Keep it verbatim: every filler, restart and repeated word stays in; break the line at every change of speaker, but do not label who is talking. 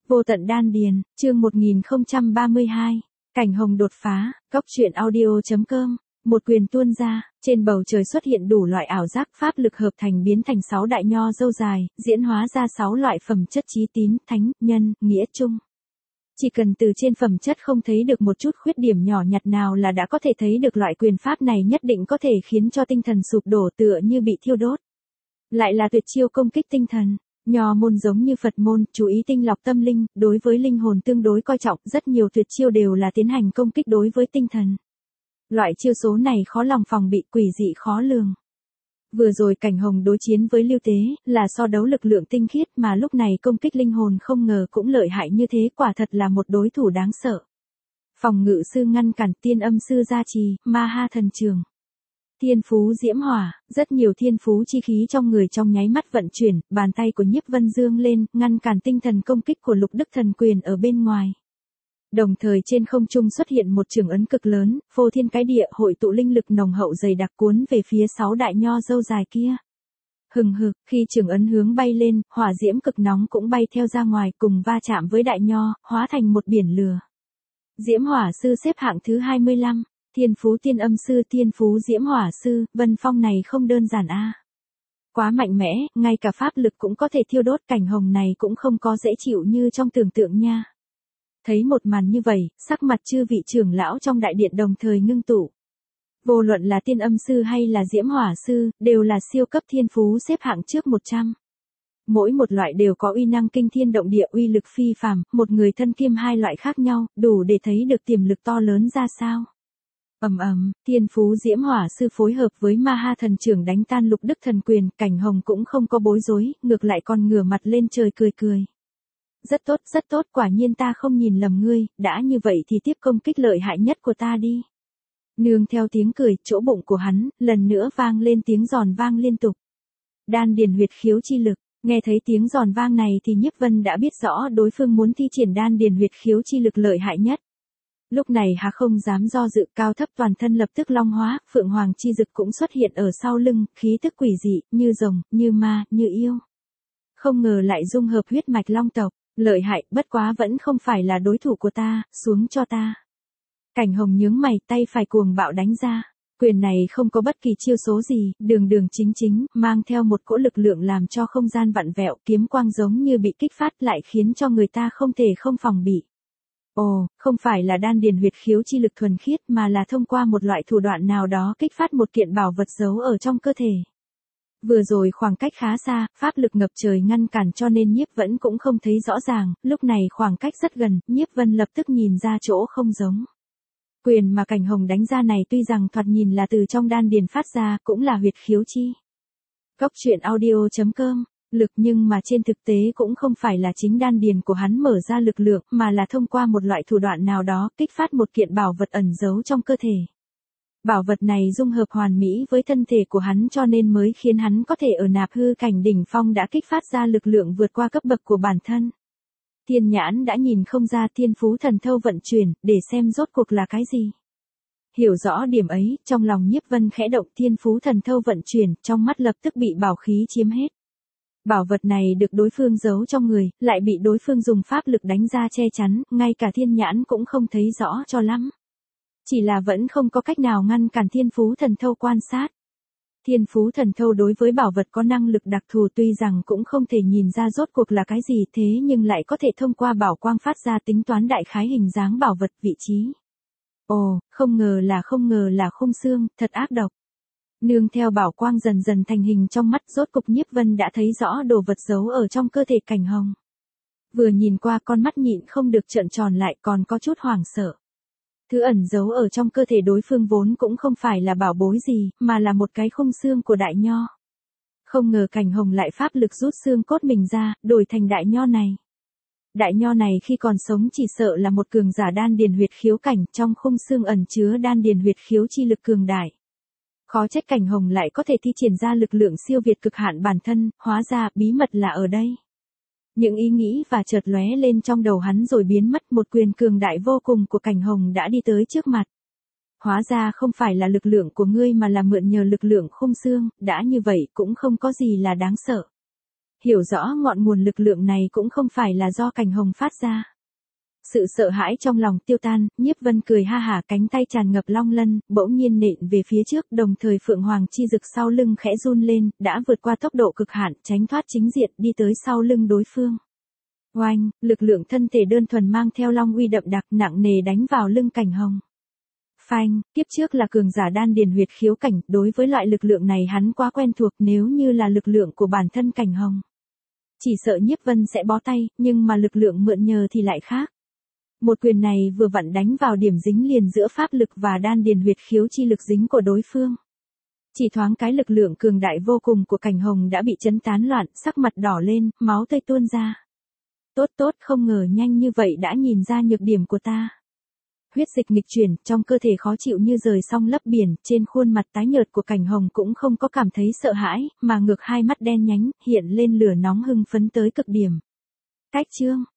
Vô tận đan điền, chương một nghìn không trăm ba mươi hai. Cảnh hồng đột phá, góc truyện audio.com. Một quyền tuôn ra, trên bầu trời xuất hiện đủ loại ảo giác, pháp lực hợp thành biến thành sáu đại nho dâu dài, diễn hóa ra sáu loại phẩm chất chí tín, thánh, nhân, nghĩa trung. Chỉ cần từ trên phẩm chất không thấy được một chút khuyết điểm nhỏ nhặt nào là đã có thể thấy được loại quyền pháp này nhất định có thể khiến cho tinh thần sụp đổ tựa như bị thiêu đốt. Lại là tuyệt chiêu công kích tinh thần. Nho môn giống như Phật môn, chú ý tinh lọc tâm linh, đối với linh hồn tương đối coi trọng, rất nhiều tuyệt chiêu đều là tiến hành công kích đối với tinh thần. Loại chiêu số này khó lòng phòng bị, quỷ dị khó lường. Vừa rồi Cảnh Hồng đối chiến với Lưu Tế, là so đấu lực lượng tinh khiết, mà lúc này công kích linh hồn không ngờ cũng lợi hại như thế, quả thật là một đối thủ đáng sợ. Phòng ngự sư ngăn cản, tiên âm sư gia trì, ma ha thần trường. Thiên phú diễm hỏa, rất nhiều thiên phú chi khí trong người trong nháy mắt vận chuyển, bàn tay của Nhiếp Vân dương lên, ngăn cản tinh thần công kích của Lục Đức Thần Quyền ở bên ngoài. Đồng thời trên không trung xuất hiện một trường ấn cực lớn, phô thiên cái địa, hội tụ linh lực nồng hậu dày đặc cuốn về phía sáu đại nho dâu dài kia. Hừng hực, khi trường ấn hướng bay lên, hỏa diễm cực nóng cũng bay theo ra ngoài, cùng va chạm với đại nho, hóa thành một biển lửa. Diễm hỏa sư xếp hạng thứ hai mươi lăm. Thiên phú tiên âm sư, thiên phú diễm hỏa sư, Vân Phong này không đơn giản a. Quá mạnh mẽ, ngay cả pháp lực cũng có thể thiêu đốt, Cảnh Hồng này cũng không có dễ chịu như trong tưởng tượng nha. Thấy một màn như vậy, sắc mặt chư vị trưởng lão trong đại điện đồng thời ngưng tụ. Vô luận là tiên âm sư hay là diễm hỏa sư, đều là siêu cấp thiên phú xếp hạng trước một trăm. Mỗi một loại đều có uy năng kinh thiên động địa, uy lực phi phàm, một người thân kiêm hai loại khác nhau, đủ để thấy được tiềm lực to lớn ra sao. Ầm ầm, thiên phú diễm hỏa sư phối hợp với ma ha thần trưởng đánh tan Lục Đức Thần Quyền, Cảnh Hồng cũng không có bối rối, ngược lại còn ngửa mặt lên trời cười cười. Rất tốt, rất tốt, quả nhiên ta không nhìn lầm ngươi, đã như vậy thì tiếp công kích lợi hại nhất của ta đi. Nương theo tiếng cười, chỗ bụng của hắn, lần nữa vang lên tiếng giòn vang liên tục. Đan điền huyệt khiếu chi lực, nghe thấy tiếng giòn vang này thì Nhiếp Vân đã biết rõ đối phương muốn thi triển đan điền huyệt khiếu chi lực lợi hại nhất. Lúc này hà không dám do dự, cao thấp toàn thân lập tức long hóa, phượng hoàng chi dực cũng xuất hiện ở sau lưng, khí tức quỷ dị, như rồng, như ma, như yêu. Không ngờ lại dung hợp huyết mạch long tộc, lợi hại, bất quá vẫn không phải là đối thủ của ta, xuống cho ta. Cảnh Hồng nhướng mày, tay phải cuồng bạo đánh ra. Quyền này không có bất kỳ chiêu số gì, đường đường chính chính, mang theo một cỗ lực lượng làm cho không gian vặn vẹo, kiếm quang giống như bị kích phát lại khiến cho người ta không thể không phòng bị. Ồ, không phải là đan điền huyệt khiếu chi lực thuần khiết mà là thông qua một loại thủ đoạn nào đó kích phát một kiện bảo vật giấu ở trong cơ thể. Vừa rồi khoảng cách khá xa, pháp lực ngập trời ngăn cản cho nên Nhiếp Vẫn cũng không thấy rõ ràng, lúc này khoảng cách rất gần, Nhiếp Vân lập tức nhìn ra chỗ không giống. Quyền mà Cảnh Hồng đánh ra này tuy rằng thoạt nhìn là từ trong đan điền phát ra, cũng là huyệt khiếu chi. Góc truyện audio.com. Lực nhưng mà trên thực tế cũng không phải là chính đan điền của hắn mở ra lực lượng, mà là thông qua một loại thủ đoạn nào đó kích phát một kiện bảo vật ẩn giấu trong cơ thể. Bảo vật này dung hợp hoàn mỹ với thân thể của hắn cho nên mới khiến hắn có thể ở nạp hư cảnh đỉnh phong đã kích phát ra lực lượng vượt qua cấp bậc của bản thân. Thiên nhãn đã nhìn không ra thiên phú thần thâu vận chuyển, để xem rốt cuộc là cái gì. Hiểu rõ điểm ấy, trong lòng Nhiếp Vân khẽ động, thiên phú thần thâu vận chuyển, trong mắt lập tức bị bảo khí chiếm hết. Bảo vật này được đối phương giấu trong người, lại bị đối phương dùng pháp lực đánh ra che chắn, ngay cả thiên nhãn cũng không thấy rõ cho lắm. Chỉ là vẫn không có cách nào ngăn cản thiên phú thần thâu quan sát. Thiên phú thần thâu đối với bảo vật có năng lực đặc thù, tuy rằng cũng không thể nhìn ra rốt cuộc là cái gì, thế nhưng lại có thể thông qua bảo quang phát ra tính toán đại khái hình dáng bảo vật, vị trí. Ồ, không ngờ là không ngờ là khung xương, thật ác độc. Nương theo bảo quang dần dần thành hình trong mắt, rốt cục Nhiếp Vân đã thấy rõ đồ vật giấu ở trong cơ thể Cảnh Hồng. Vừa nhìn qua con mắt nhịn không được trợn tròn lại, còn có chút hoảng sợ. Thứ ẩn giấu ở trong cơ thể đối phương vốn cũng không phải là bảo bối gì, mà là một cái khung xương của đại nho. Không ngờ Cảnh Hồng lại pháp lực rút xương cốt mình ra, đổi thành đại nho này. Đại nho này khi còn sống chỉ sợ là một cường giả đan điền huyệt khiếu cảnh, trong khung xương ẩn chứa đan điền huyệt khiếu chi lực cường đại. Khó trách Cảnh Hồng lại có thể thi triển ra lực lượng siêu việt cực hạn bản thân, hóa ra bí mật là ở đây. Những ý nghĩ và chợt lóe lên trong đầu hắn rồi biến mất, một quyền cường đại vô cùng của Cảnh Hồng đã đi tới trước mặt. Hóa ra không phải là lực lượng của ngươi mà là mượn nhờ lực lượng khung xương, đã như vậy cũng không có gì là đáng sợ. hiểu rõ ngọn nguồn lực lượng này cũng không phải là do Cảnh Hồng phát ra. Sự sợ hãi trong lòng tiêu tan, Nhiếp Vân cười ha hả, cánh tay tràn ngập long lân, bỗng nhiên nện về phía trước, đồng thời Phượng Hoàng chi dực sau lưng khẽ run lên, đã vượt qua tốc độ cực hạn, tránh thoát chính diện, đi tới sau lưng đối phương. Oanh, lực lượng thân thể đơn thuần mang theo long uy đậm đặc nặng nề đánh vào lưng Cảnh Hồng. Phanh, tiếp trước là cường giả đan điền huyệt khiếu cảnh, đối với loại lực lượng này hắn quá quen thuộc, nếu như là lực lượng của bản thân Cảnh Hồng, chỉ sợ Nhiếp Vân sẽ bó tay, nhưng mà lực lượng mượn nhờ thì lại khác. Một quyền này vừa vặn đánh vào điểm dính liền giữa pháp lực và đan điền huyệt khiếu chi lực dính của đối phương. Chỉ thoáng cái lực lượng cường đại vô cùng của Cảnh Hồng đã bị chấn tán loạn, sắc mặt đỏ lên, máu tươi tuôn ra. Tốt tốt, không ngờ nhanh như vậy đã nhìn ra nhược điểm của ta. Huyết dịch nghịch chuyển, trong cơ thể khó chịu như rời sông lấp biển, trên khuôn mặt tái nhợt của Cảnh Hồng cũng không có cảm thấy sợ hãi, mà ngược hai mắt đen nhánh, hiện lên lửa nóng hưng phấn tới cực điểm. Cách chương